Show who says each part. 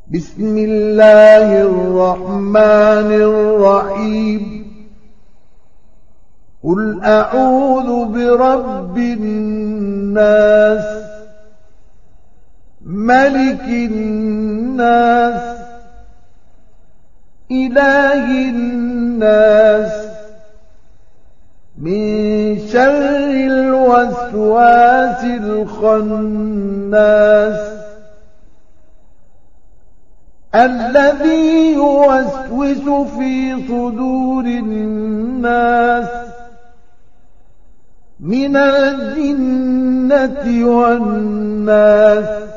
Speaker 1: بسم الله الرحمن الرحيم قل أعوذ برب الناس ملك الناس إله الناس من شر الوسواس الخناس الذي يوسوس في صدور الناس من الجنة والناس